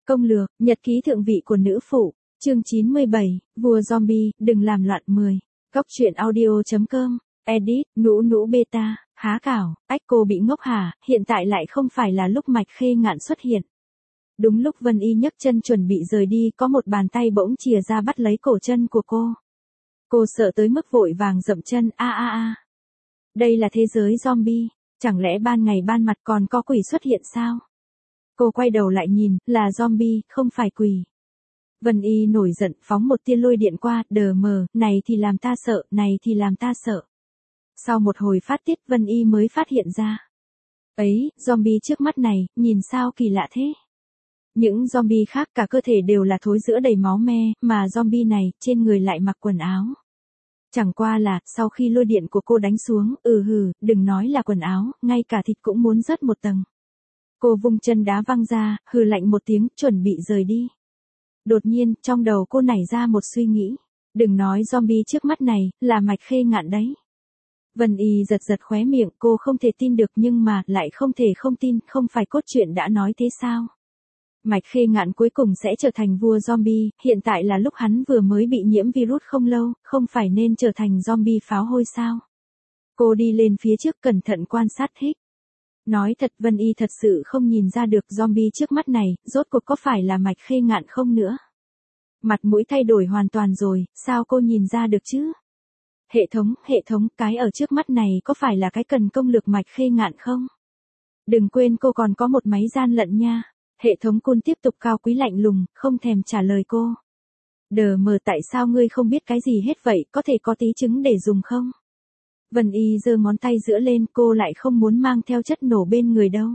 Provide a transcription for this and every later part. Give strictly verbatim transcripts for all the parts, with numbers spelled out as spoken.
Công lược, nhật ký thượng vị của nữ phụ, chương chín mươi bảy, vua zombie, đừng làm loạn mười. Góc truyện audio.com, edit, nũ nũ beta, há cảo, ách cô bị ngốc hả, hiện tại lại không phải là lúc Mạch Khê Ngạn xuất hiện. Đúng lúc Vân Y nhấc chân chuẩn bị rời đi, có một bàn tay bỗng chìa ra bắt lấy cổ chân của cô. Cô sợ tới mức vội vàng dậm chân, a a a. Đây là thế giới zombie, chẳng lẽ ban ngày ban mặt còn có quỷ xuất hiện sao? Cô quay đầu lại nhìn, là zombie, không phải quỷ. Vân Y nổi giận, phóng một tia lôi điện qua, đờ mờ, này thì làm ta sợ, này thì làm ta sợ. Sau một hồi phát tiết, Vân Y mới phát hiện ra. Ấy, zombie trước mắt này, nhìn sao kỳ lạ thế? Những zombie khác cả cơ thể đều là thối rữa đầy máu me, mà zombie này, trên người lại mặc quần áo. Chẳng qua là, sau khi lôi điện của cô đánh xuống, ừ hừ, đừng nói là quần áo, ngay cả thịt cũng muốn rớt một tầng. Cô vung chân đá văng ra, hừ lạnh một tiếng, chuẩn bị rời đi. Đột nhiên, trong đầu cô nảy ra một suy nghĩ. Đừng nói zombie trước mắt này, là Mạch Khê Ngạn đấy. Vân Y giật giật khóe miệng, cô không thể tin được nhưng mà, lại không thể không tin, không phải cốt truyện đã nói thế sao? Mạch Khê Ngạn cuối cùng sẽ trở thành vua zombie, hiện tại là lúc hắn vừa mới bị nhiễm virus không lâu, không phải nên trở thành zombie pháo hôi sao? Cô đi lên phía trước cẩn thận quan sát hết. Nói thật Vân Y thật sự không nhìn ra được zombie trước mắt này, rốt cuộc có phải là Mạch Khê Ngạn không nữa. Mặt mũi thay đổi hoàn toàn rồi, sao cô nhìn ra được chứ? Hệ thống, hệ thống, cái ở trước mắt này có phải là cái cần công lược Mạch Khê Ngạn không? Đừng quên cô còn có một máy gian lận nha. Hệ thống cun tiếp tục cao quý lạnh lùng, không thèm trả lời cô. Đờ mờ tại sao ngươi không biết cái gì hết vậy, có thể có tí trứng để dùng không? Vân Y giơ ngón tay giữa lên, cô lại không muốn mang theo chất nổ bên người đâu.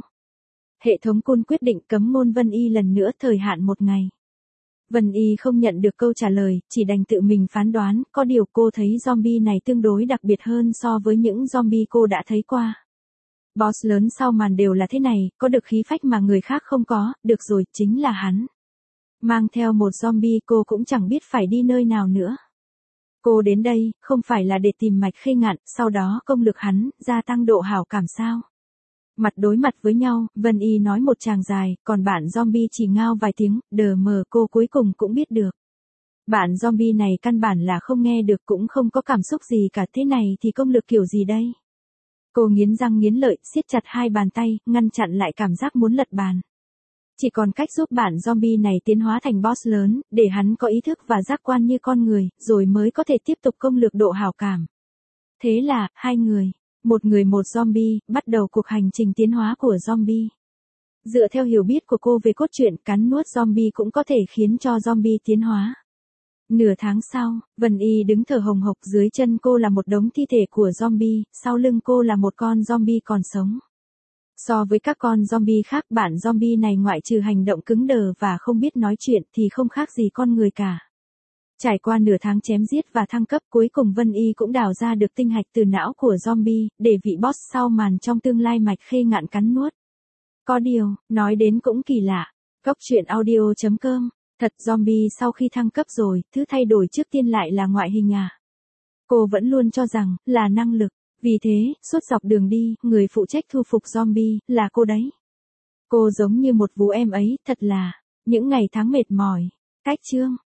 Hệ thống cun quyết định cấm ngôn Vân Y lần nữa thời hạn một ngày. Vân Y không nhận được câu trả lời, chỉ đành tự mình phán đoán, có điều cô thấy zombie này tương đối đặc biệt hơn so với những zombie cô đã thấy qua. Boss lớn sau màn đều là thế này, có được khí phách mà người khác không có, được rồi, chính là hắn. Mang theo một zombie cô cũng chẳng biết phải đi nơi nào nữa. Cô đến đây, không phải là để tìm Mạch Khê Ngạn, sau đó công lực hắn, gia tăng độ hảo cảm sao. Mặt đối mặt với nhau, Vân Y nói một tràng dài, còn bạn zombie chỉ ngao vài tiếng, đờ mờ cô cuối cùng cũng biết được. Bạn zombie này căn bản là không nghe được cũng không có cảm xúc gì cả, thế này thì công lực kiểu gì đây? Cô nghiến răng nghiến lợi, siết chặt hai bàn tay, ngăn chặn lại cảm giác muốn lật bàn. Chỉ còn cách giúp bạn zombie này tiến hóa thành boss lớn, để hắn có ý thức và giác quan như con người, rồi mới có thể tiếp tục công lược độ hảo cảm. Thế là, hai người, một người một zombie, bắt đầu cuộc hành trình tiến hóa của zombie. Dựa theo hiểu biết của cô về cốt truyện, cắn nuốt zombie cũng có thể khiến cho zombie tiến hóa. Nửa tháng sau, Vân Y đứng thở hồng hộc, dưới chân cô là một đống thi thể của zombie, sau lưng cô là một con zombie còn sống. So với các con zombie khác, bản zombie này ngoại trừ hành động cứng đờ và không biết nói chuyện thì không khác gì con người cả. Trải qua nửa tháng chém giết và thăng cấp, cuối cùng Vân Y cũng đào ra được tinh hạch từ não của zombie, để vị boss sau màn trong tương lai Mạch Khê Ngạn cắn nuốt. Có điều, nói đến cũng kỳ lạ. Góc truyện audio.com, thật zombie sau khi thăng cấp rồi, thứ thay đổi trước tiên lại là ngoại hình à? Cô vẫn luôn cho rằng, là năng lực. Vì thế, suốt dọc đường đi, người phụ trách thu phục zombie, là cô đấy. Cô giống như một vú em ấy, thật là, những ngày tháng mệt mỏi. Cách chương.